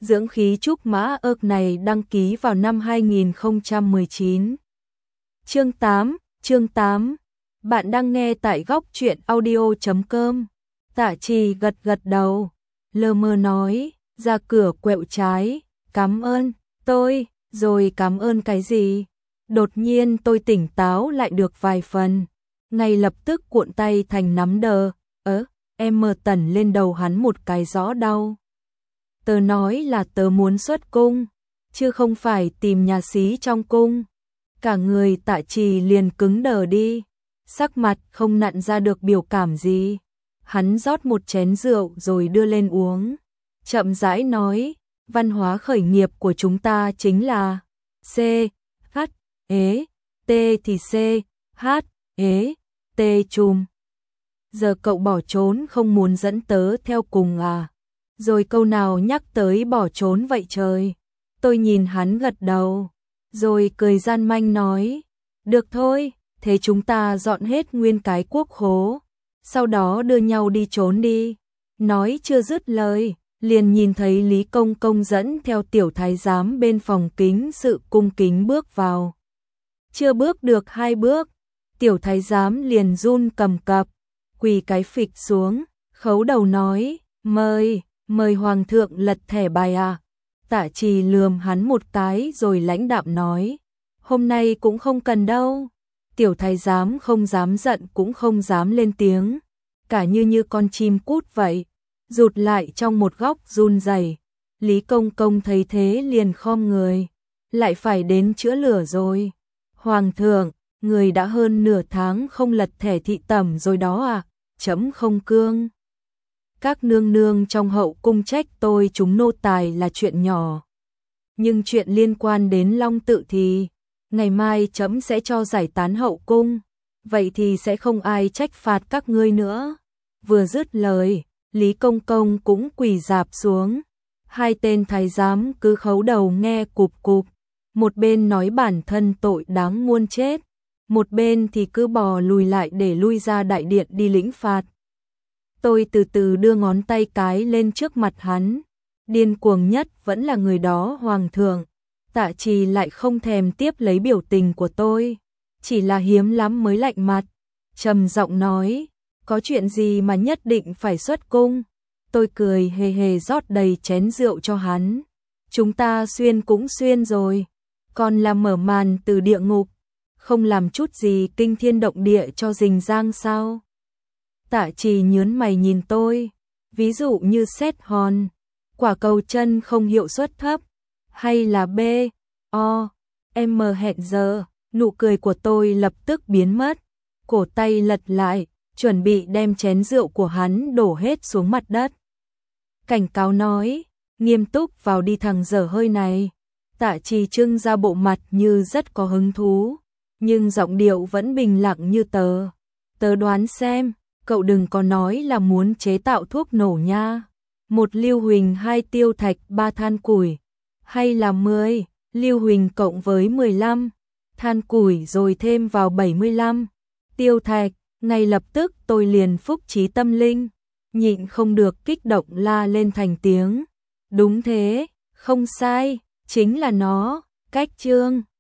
Dưỡng khí trúc mã ược này đăng ký vào năm 2019. Chương 8. Bạn đang nghe tại góc truyện audio.com. Tạ Trì gật gật đầu, lơ mơ nói, ra cửa quẹo trái, cảm ơn, rồi cảm ơn cái gì? Đột nhiên tôi tỉnh táo lại được vài phần, ngay lập tức cuộn tay thành nắm đờ, em mờ tẩn lên đầu hắn một cái rõ đau. Tớ nói là tớ muốn xuất cung, chứ không phải tìm nhà xí trong cung. Cả người Tạ Trì liền cứng đờ đi, sắc mặt không nặn ra được biểu cảm gì. Hắn rót một chén rượu rồi đưa lên uống, chậm rãi nói, văn hóa khởi nghiệp của chúng ta chính là C, H, E, T thì C, H, E, T chùm. Giờ cậu bỏ trốn không muốn dẫn tớ theo cùng à? Rồi câu nào nhắc tới bỏ trốn vậy trời? Tôi nhìn hắn gật đầu, rồi cười gian manh nói, được thôi, thế chúng ta dọn hết nguyên cái quốc khố, sau đó đưa nhau đi trốn đi. Nói chưa dứt lời, liền nhìn thấy Lý Công Công dẫn theo tiểu thái giám bên phòng kính sự cung kính bước vào. Chưa bước được 2 bước, tiểu thái giám liền run cầm cập, quỳ cái phịch xuống, khấu đầu nói, mời hoàng thượng lật thẻ bài à. Tạ Trì lườm hắn một cái rồi lãnh đạm nói, hôm nay cũng không cần đâu. Tiểu thái giám không dám giận cũng không dám lên tiếng, cả như con chim cút vậy, rụt lại trong một góc run rẩy. Lý Công Công thấy thế liền khom người, lại phải đến chữa lửa rồi. Hoàng thượng, người đã hơn nửa tháng không lật thẻ thị tẩm rồi đó à? Trẫm không cương. Các nương nương trong hậu cung trách tôi chúng nô tài là chuyện nhỏ, nhưng chuyện liên quan đến Long Tự thì ngày mai trẫm sẽ cho giải tán hậu cung, vậy thì sẽ không ai trách phạt các ngươi nữa. Vừa dứt lời, Lý Công Công cũng quỳ rạp xuống. Hai tên thái giám cứ khấu đầu nghe cụp cụp, một bên nói bản thân tội đáng muôn chết, một bên thì cứ bò lùi lại để lui ra đại điện đi lĩnh phạt. Tôi từ từ đưa ngón tay cái lên trước mặt hắn, điên cuồng nhất vẫn là người đó hoàng thượng. Tạ Trì lại không thèm tiếp lấy biểu tình của tôi, chỉ là hiếm lắm mới lạnh mặt, trầm giọng nói, có chuyện gì mà nhất định phải xuất cung? Tôi cười hề hề rót đầy chén rượu cho hắn. Chúng ta xuyên cũng xuyên rồi, còn là mở màn từ địa ngục, không làm chút gì kinh thiên động địa cho Dình Giang sao? Tạ Trì nhớn mày nhìn tôi, ví dụ như xét hòn, quả cầu chân không hiệu suất thấp, hay là B, O, M hẹn giờ. Nụ cười của tôi lập tức biến mất, cổ tay lật lại, chuẩn bị đem chén rượu của hắn đổ hết xuống mặt đất. Cảnh cáo nói, nghiêm túc vào đi thằng dở hơi này. Tạ Trì trưng ra bộ mặt như rất có hứng thú, nhưng giọng điệu vẫn bình lặng như tờ. Tớ đoán xem, cậu đừng có nói là muốn chế tạo thuốc nổ nha. 1 lưu huỳnh 2 tiêu thạch 3 than củi, hay là 10 lưu huỳnh cộng với 15 than củi rồi thêm vào 75 tiêu thạch. Ngay lập tức tôi liền phúc trí tâm linh, nhịn không được kích động la lên thành tiếng. Đúng thế, không sai, chính là nó. Cách chương